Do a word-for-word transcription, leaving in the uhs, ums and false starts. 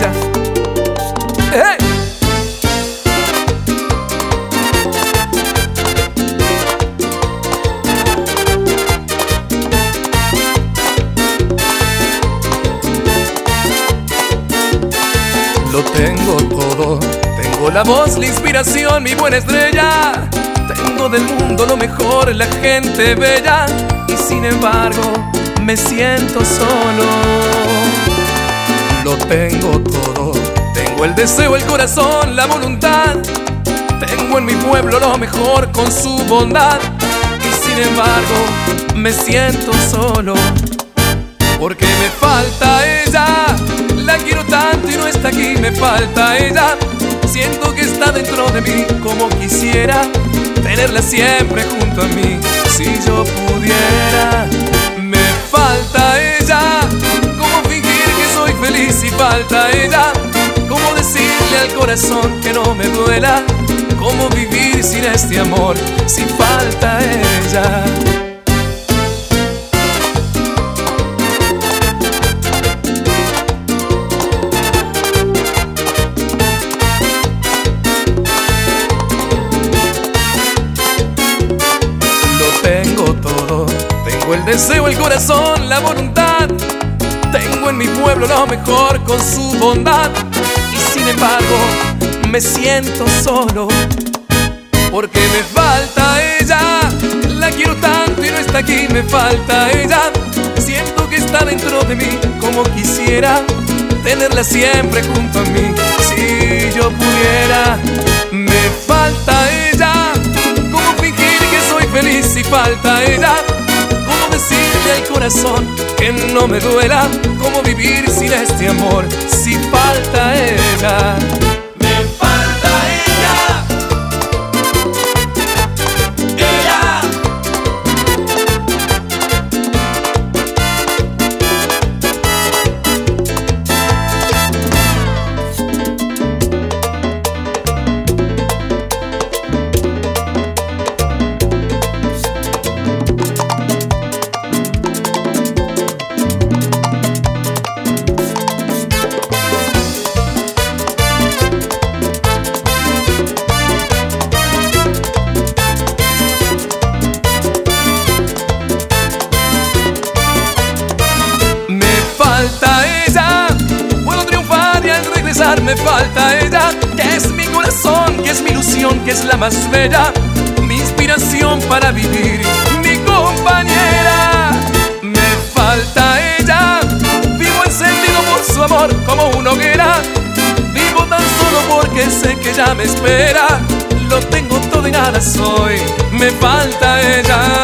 ella. ¡Hey! Lo tengo todo, tengo la voz, la inspiración, mi buena estrella. Tengo del mundo lo mejor, la gente bella. Y sin embargo me siento solo. Lo tengo todo, tengo el deseo, el corazón, la voluntad. Tengo en mi pueblo lo mejor con su bondad. Y sin embargo me siento solo, porque me falta ella. La quiero tanto y no está aquí, me falta ella. Siento que está dentro de mí, como quisiera tenerla siempre junto a mí. Si yo pudiera, me falta ella. Cómo fingir que soy feliz si falta ella. Cómo decirle al corazón que no me duela. Cómo vivir sin este amor si falta ella. Tengo todo, tengo el deseo, el corazón, la voluntad. Tengo en mi pueblo lo mejor con su bondad. Y sin embargo me siento solo, porque me falta ella. La quiero tanto y no está aquí, me falta ella. Siento que está dentro de mí, como quisiera tenerla siempre junto a mí. Si yo pudiera, me falta ella. Cómo fingir que soy feliz si falta ella. Cómo decirle al corazón que no me duela. Cómo vivir sin este amor si falta ella. Me falta ella. Ella. Falta ella, puedo triunfar y al regresar me falta ella, que es mi corazón, que es mi ilusión, que es la más bella, mi inspiración para vivir, mi compañera. Me falta ella, vivo encendido por su amor como una hoguera, vivo tan solo porque sé que ella me espera. Lo tengo todo y nada soy, me falta ella.